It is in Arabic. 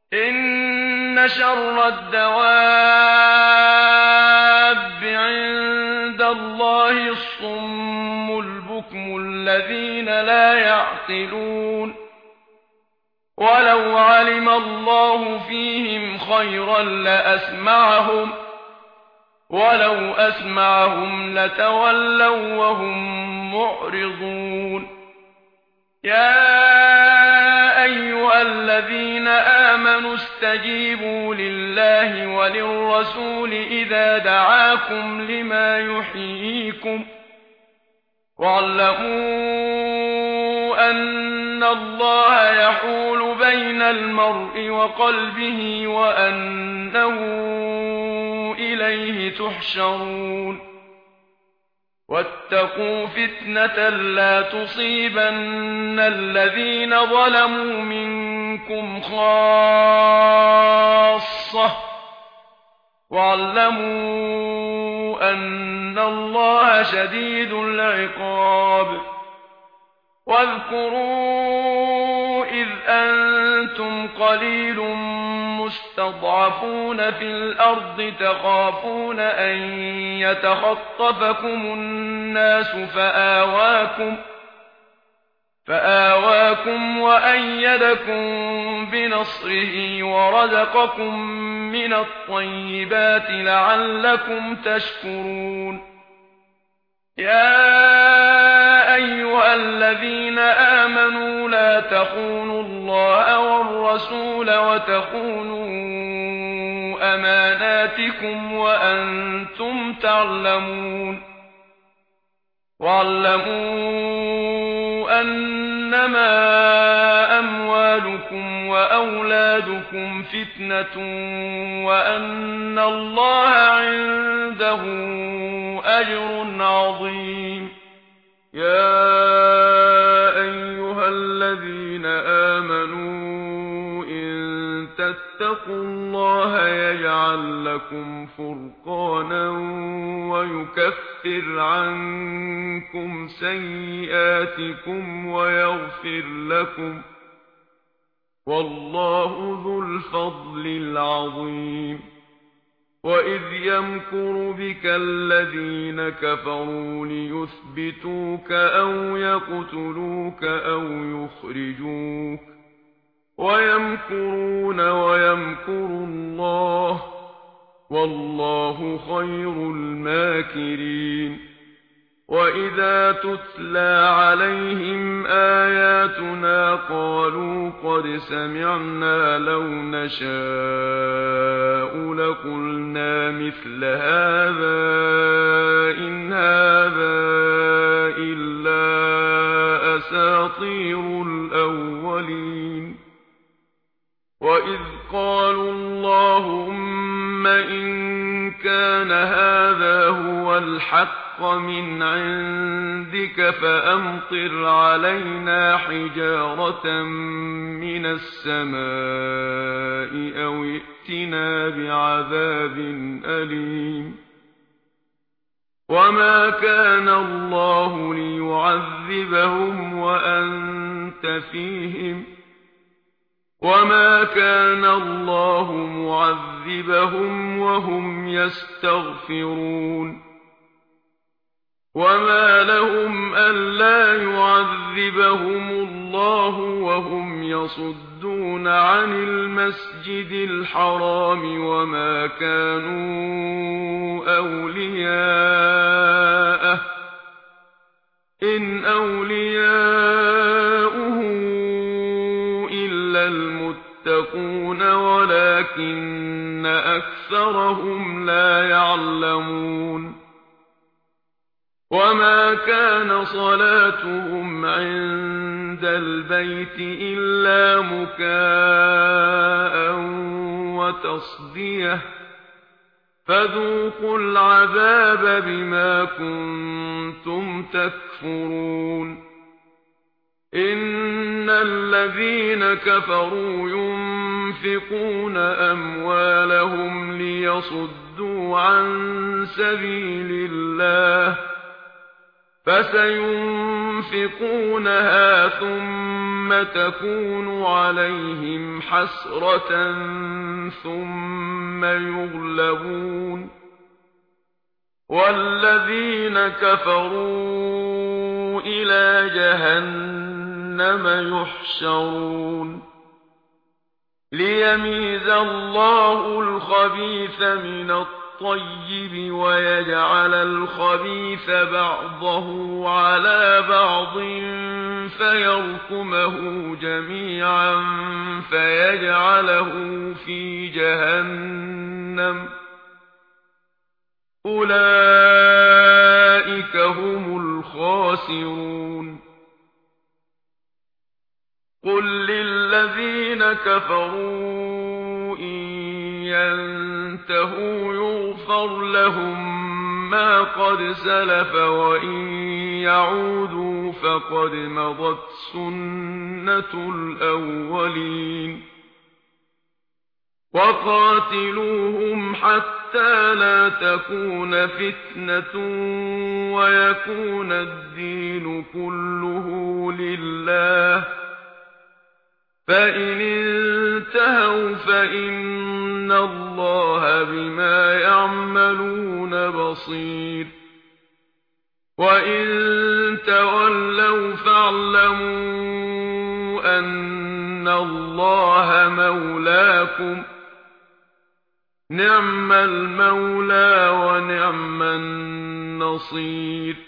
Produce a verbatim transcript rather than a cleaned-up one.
إن شر الدواب عند الله الصم البكم الذين لا يعقلون ولو علم الله فيهم خيرا لأسمعهم ولو أسمعهم لتولوا وهم معرضون يا أيها الذين آمنوا استجيبوا لله وللرسول إذا دعاكم لما يحييكم واعلموا أن الله يحول بين المرء وقلبه وأنه إليه تحشرون واتقوا فتنة لا تصيبن الذين ظلموا منكم خاصة واعلموا أن الله شديد العقاب واذكروا إذ أنتم قليل مستضعفون في الأرض تخافون أن يتخطفكم الناس فآواكم فآواكم وأيدكم بنصره ورزقكم من الطيبات لعلكم تشكرون يا أيها الذين آمنوا لا تخونوا الله والرسول وتخونوا أماناتكم وأنتم تعلمون واعلموا أنما أموالكم وأولادكم فتنة وأن الله عنده أجر عظيم يا أيها الذين آمنوا إن تتقوا الله يجعل لكم فرقانا ويكفر عنكم سيئاتكم ويغفر لكم والله ذو الفضل العظيم وإذ يمكر بك الذين كفروا ليثبتوك أو يقتلوك أو يخرجوك ويمكرون ويمكر الله والله خير الماكرين وإذا تتلى عليهم آياتنا قالوا قد سمعنا لو نشاء لقلنا مثل هذا إن هذا إلا أساطير الأولين وإذ قالوا اللهم إن كان هذا هو الحق من عندك فأمطر علينا حجارة من السماء أو ائتنا بعذاب أليم وما كان الله ليعذبهم وأنت فيهم وما كان الله معذبهم وهم يستغفرون وما لهم ألا يعذبهم الله وهم يصدون عن المسجد الحرام وما كانوا أولياءه إن أولياؤه إلا المتقون ولكن أكثرهم لا يعلمون وما كان صلاتهم عند البيت إلا مكاء وتصديه فذوقوا العذاب بما كنتم تكفرون إن الذين كفروا ينفقون أموالهم ليصدوا عن سبيل الله فسينفقونها ثم تكون عليهم حسرة ثم يغلبون والذين كفروا إلى جهنم يحشرون ليميز الله الخبيث من الطيب ويجعل الخبيث بعضه على بعض فيركمه جميعا فيجعله في جهنم أولئك هم الخاسرون قل للذين كفروا إن ينتهوا يغفر لهم ما قد سلف وإن يعودوا فقد مضت سنة الأولين وقاتلوهم حتى لا تكون فتنة ويكون الدين كله لله فإن انتهوا فإن الله بما يعملون بصير وإن تولوا فاعلموا أن الله مولاكم نعم المولى ونعم النصير